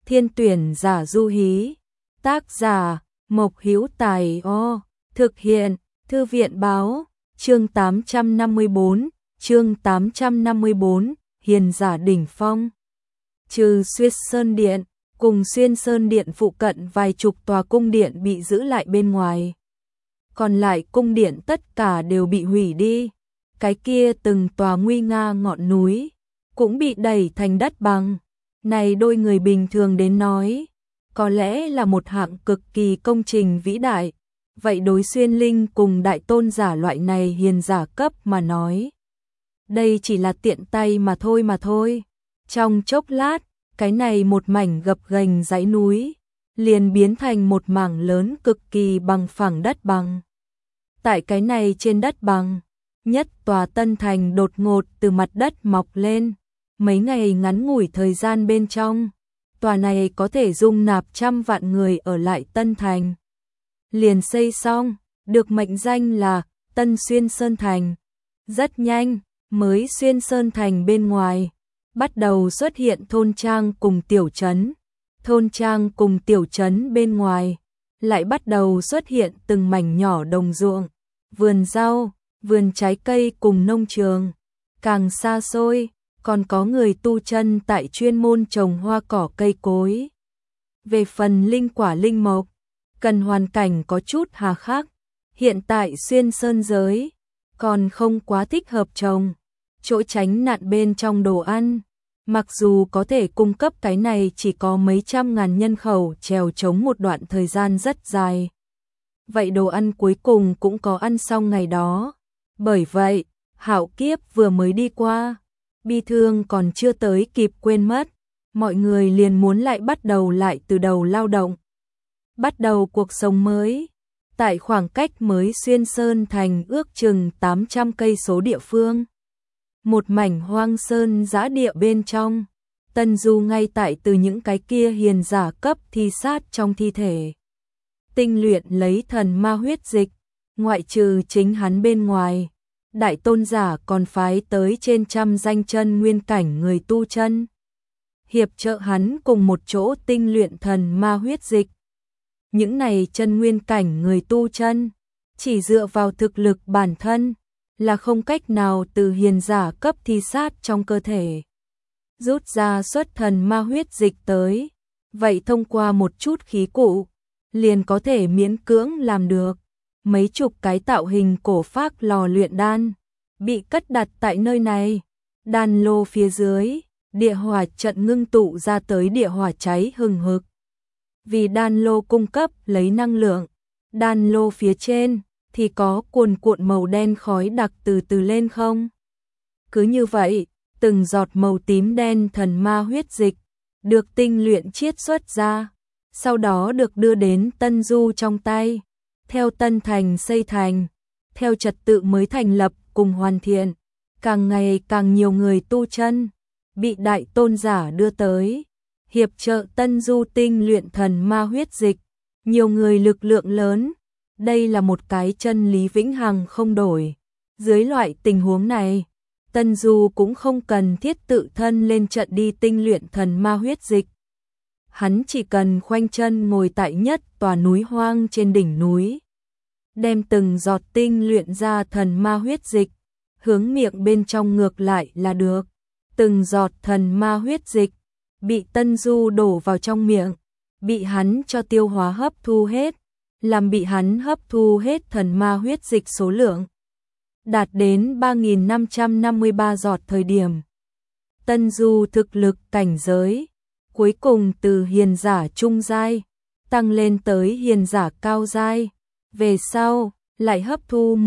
Thiên tuyển giả du hí. Tác giả Mộc Hữu Tài. Thực hiện Thư viện báo. Chương 854, Hiền giả đỉnh phong. Trừ Xuyên Sơn Điện, cùng Xuyên Sơn Điện phụ cận vài chục tòa cung điện bị giữ lại bên ngoài. Còn lại cung điện tất cả đều bị hủy đi. Cái kia từng tòa nguy nga ngọn núi cũng bị đẩy thành đất bằng. Này đôi người bình thường đến nói, có lẽ là một hạng cực kỳ công trình vĩ đại. Vậy đối Xuyên Linh cùng đại tôn giả loại này hiền giả cấp mà nói, đây chỉ là tiện tay mà thôi. Trong chốc lát, cái này một mảnh gập ghềnh dãy núi liền biến thành một mảng lớn cực kỳ bằng phẳng đất bằng. Tại cái này trên đất bằng, nhất tòa tân thành đột ngột từ mặt đất mọc lên. Mấy ngày ngắn ngủi thời gian bên trong, tòa này có thể dung nạp trăm vạn người ở lại tân thành liền xây xong, được mệnh danh là Tân Xuyên Sơn Thành. Rất nhanh, mới Xuyên Sơn Thành bên ngoài bắt đầu xuất hiện thôn trang cùng tiểu trấn. Thôn trang cùng tiểu trấn bên ngoài lại bắt đầu xuất hiện từng mảnh nhỏ đồng ruộng, vườn rau, vườn trái cây cùng nông trường. Càng xa xôi, còn có người tu chân tại chuyên môn trồng hoa cỏ cây cối. Về phần linh quả linh mộc, cần hoàn cảnh có chút hà khắc. Hiện tại Xuyên Sơn giới còn không quá thích hợp trồng, chỗ tránh nạn bên trong đồ ăn. Mặc dù có thể cung cấp cái này chỉ có mấy trăm ngàn nhân khẩu trèo trống một đoạn thời gian rất dài. Vậy đồ ăn cuối cùng cũng có ăn xong ngày đó. Bởi vậy, hạo kiếp vừa mới đi qua, bi thương còn chưa tới kịp quên mất, mọi người liền muốn lại bắt đầu lại từ đầu lao động. Bắt đầu cuộc sống mới. Tại khoảng cách mới Xuyên Sơn Thành ước chừng 800 cây số địa phương, một mảnh hoang sơn dã địa bên trong, Tân Du ngay tại từ những cái kia hiền giả cấp thi sát trong thi thể tinh luyện lấy thần ma huyết dịch. Ngoại trừ chính hắn bên ngoài, đại tôn giả còn phái tới trên trăm danh chân nguyên cảnh người tu chân hiệp trợ hắn cùng một chỗ tinh luyện thần ma huyết dịch. Những này chân nguyên cảnh người tu chân chỉ dựa vào thực lực bản thân là không cách nào từ hiền giả cấp thi sát trong cơ thể rút ra xuất thần ma huyết dịch tới. Vậy thông qua một chút khí cụ liền có thể miễn cưỡng làm được. Mấy chục cái tạo hình cổ phác lò luyện đan bị cất đặt tại nơi này. Đan lô phía dưới, địa hỏa trận ngưng tụ ra tới địa hỏa cháy hừng hực. Vì đan lô cung cấp lấy năng lượng, đan lô phía trên thì có cuồn cuộn màu đen khói đặc từ từ lên không. Cứ như vậy, từng giọt màu tím đen thần ma huyết dịch được tinh luyện chiết xuất ra, sau đó được đưa đến Tân Du trong tay. Theo tân thành xây thành, theo trật tự mới thành lập cùng hoàn thiện, càng ngày càng nhiều người tu chân bị đại tôn giả đưa tới hiệp trợ Tân Du tinh luyện thần ma huyết dịch. Nhiều người lực lượng lớn, đây là một cái chân lý vĩnh hằng không đổi. Dưới loại tình huống này, Tân Du cũng không cần thiết tự thân lên trận đi tinh luyện thần ma huyết dịch. Hắn chỉ cần khoanh chân ngồi tại nhất tòa núi hoang trên đỉnh núi, đem từng giọt tinh luyện ra thần ma huyết dịch hướng miệng bên trong ngược lại là được. Từng giọt thần ma huyết dịch bị Tân Du đổ vào trong miệng, bị hắn cho tiêu hóa hấp thu hết, làm bị hắn hấp thu hết thần ma huyết dịch số lượng đạt đến 3.553 giọt thời điểm. Tân Du thực lực cảnh giới cuối cùng từ hiền giả trung giai tăng lên tới hiền giả cao giai. Về sau, lại hấp thu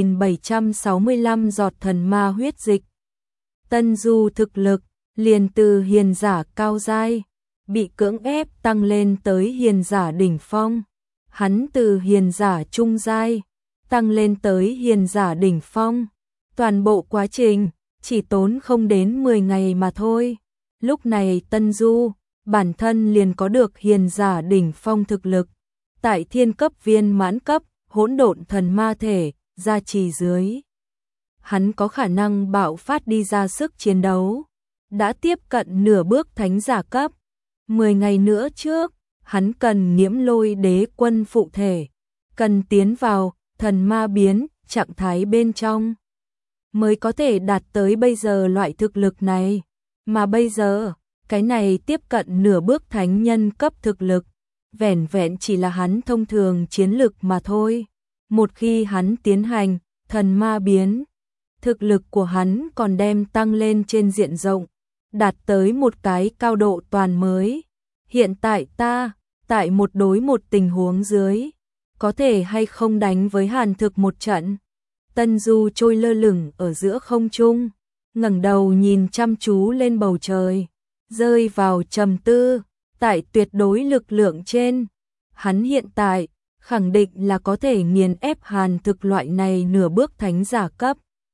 10.765 giọt thần ma huyết dịch. Tân Du thực lực liền từ hiền giả cao giai bị cưỡng ép tăng lên tới hiền giả đỉnh phong. Hắn từ hiền giả trung giai tăng lên tới hiền giả đỉnh phong. Toàn bộ quá trình chỉ tốn không đến 10 ngày mà thôi. Lúc này Tân Du bản thân liền có được hiền giả đỉnh phong thực lực. Tại thiên cấp viên mãn cấp hỗn độn thần ma thể gia trì dưới, hắn có khả năng bạo phát đi ra sức chiến đấu, đã tiếp cận nửa bước thánh giả cấp. 10 ngày nữa trước, hắn cần Nghiễm Lôi Đế quân phụ thể, cần tiến vào thần ma biến trạng thái bên trong, mới có thể đạt tới bây giờ loại thực lực này. Mà bây giờ, cái này tiếp cận nửa bước thánh nhân cấp thực lực, vẻn vẹn chỉ là hắn thông thường chiến lực mà thôi. Một khi hắn tiến hành thần ma biến, thực lực của hắn còn đem tăng lên trên diện rộng, đạt tới một cái cao độ toàn mới. Hiện tại ta, tại một đối một tình huống dưới, có thể hay không đánh với Hàn Thực một trận? Tân Du trôi lơ lửng ở giữa không trung, ngẩng đầu nhìn chăm chú lên bầu trời, rơi vào trầm tư. Tại tuyệt đối lực lượng trên, hắn hiện tại khẳng định là có thể nghiền ép Hàn Thực loại này nửa bước thánh giả cấp.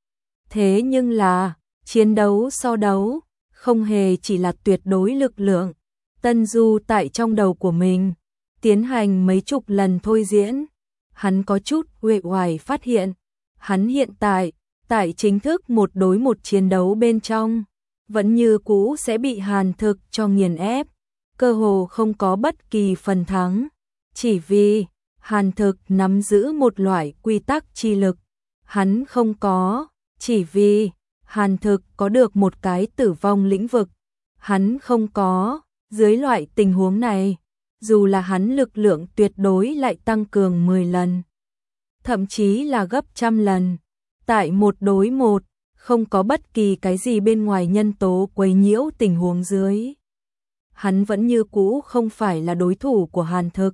Thế nhưng là, chiến đấu so đấu, không hề chỉ là tuyệt đối lực lượng. Tân Du tại trong đầu của mình, tiến hành mấy chục lần thôi diễn, hắn có chút uể oải phát hiện, hắn hiện tại chính thức một đối một chiến đấu bên trong, vẫn như cũ sẽ bị Hàn Thực cho nghiền ép, cơ hồ không có bất kỳ phần thắng, chỉ vì Hàn Thực nắm giữ một loại quy tắc chi lực, hắn không có, chỉ vì Hàn Thực có được một cái tử vong lĩnh vực, hắn không có. Dưới loại tình huống này, dù là hắn lực lượng tuyệt đối lại tăng cường 10 lần, thậm chí là gấp trăm lần, tại một đối một, không có bất kỳ cái gì bên ngoài nhân tố quấy nhiễu tình huống dưới, hắn vẫn như cũ không phải là đối thủ của Hàn Thực.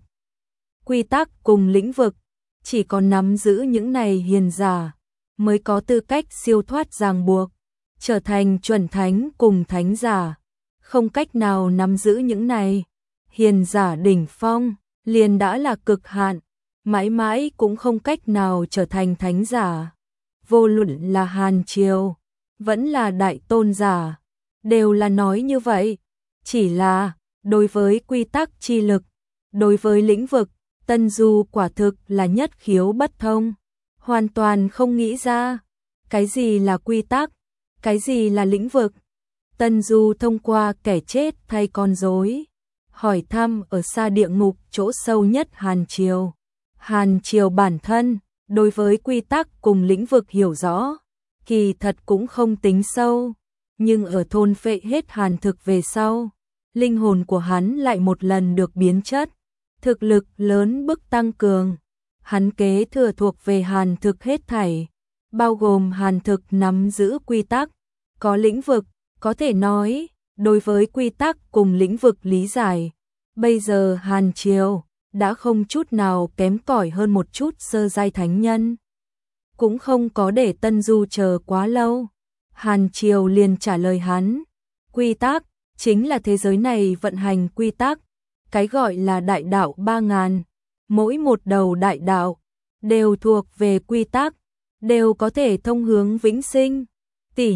Quy tắc cùng lĩnh vực, chỉ có nắm giữ những này hiền giả, mới có tư cách siêu thoát ràng buộc, trở thành chuẩn thánh cùng thánh giả. Không cách nào nắm giữ những này, hiền giả đỉnh phong, liền đã là cực hạn, mãi mãi cũng không cách nào trở thành thánh giả. Vô luận là Hàn Triều, vẫn là đại tôn giả, đều là nói như vậy. Chỉ là, đối với quy tắc chi lực, đối với lĩnh vực, Tân Du quả thực là nhất khiếu bất thông, hoàn toàn không nghĩ ra, cái gì là quy tắc, cái gì là lĩnh vực. Tân Du thông qua kẻ chết thay con rối, hỏi thăm ở xa địa ngục chỗ sâu nhất Hàn Triều. Hàn Triều bản thân, đối với quy tắc cùng lĩnh vực hiểu rõ, kỳ thật cũng không tính sâu, nhưng ở thôn phệ hết Hàn Thực về sau, linh hồn của hắn lại một lần được biến chất, thực lực lớn bức tăng cường. Hắn kế thừa thuộc về Hàn Thực hết thảy, bao gồm Hàn Thực nắm giữ quy tắc, có lĩnh vực. Có thể nói, đối với quy tắc cùng lĩnh vực lý giải, bây giờ Hàn Triều đã không chút nào kém cỏi hơn một chút sơ giai thánh nhân. Cũng không có để Tân Du chờ quá lâu, Hàn Triều liền trả lời hắn, quy tắc chính là thế giới này vận hành quy tắc, cái gọi là đại đạo 3000, mỗi một đầu đại đạo đều thuộc về quy tắc, đều có thể thông hướng vĩnh sinh, tỉ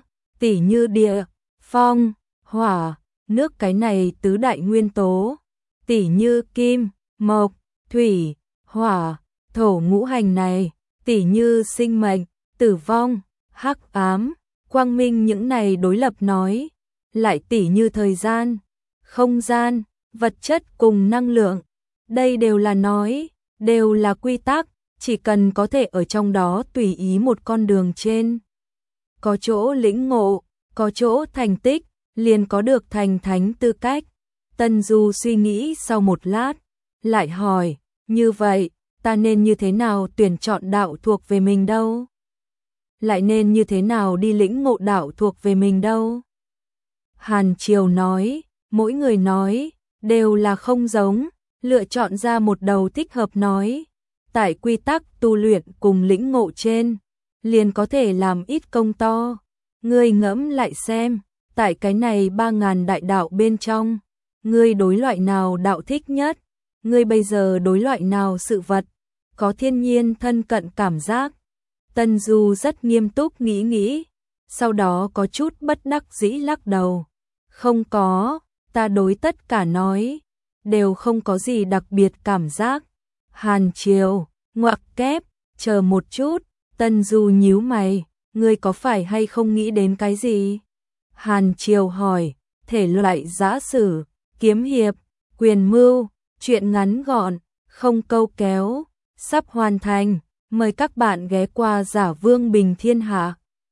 như địa, phong, hỏa, nước cái này tứ đại nguyên tố, tỉ như kim, mộc, thủy, hỏa, thổ ngũ hành này, tỉ như sinh mệnh, tử vong, hắc ám, quang minh những này đối lập nói, lại tỉ như thời gian, không gian, vật chất cùng năng lượng, đây đều là nói, đều là quy tắc, chỉ cần có thể ở trong đó tùy ý một con đường trên. Có chỗ lĩnh ngộ, có chỗ thành tích, liền có được thành thánh tư cách. Tân Du suy nghĩ sau một lát, lại hỏi, như vậy, ta nên như thế nào tuyển chọn đạo thuộc về mình đâu? Lại nên như thế nào đi lĩnh ngộ đạo thuộc về mình đâu? Hàn Triều nói, mỗi người nói, đều là không giống, lựa chọn ra một đầu thích hợp nói. Tại quy tắc tu luyện cùng lĩnh ngộ trên, liền có thể làm ít công to. Ngươi ngẫm lại xem, tại cái này 3000 đại đạo bên trong, ngươi đối loại nào đạo thích nhất? Ngươi bây giờ đối loại nào sự vật có thiên nhiên thân cận cảm giác? Tân Du rất nghiêm túc nghĩ, sau đó có chút bất đắc dĩ lắc đầu. Không có, ta đối tất cả nói, đều không có gì đặc biệt cảm giác. Hàn Triều, ngoặc kép, chờ một chút, Tân Du nhíu mày, ngươi có phải hay không nghĩ đến cái gì? Hàn Triều hỏi, thể loại giả sử, kiếm hiệp, quyền mưu, truyện ngắn gọn, không câu kéo, sắp hoàn thành. Mời các bạn ghé qua Giả Vương Bình Thiên Hạ.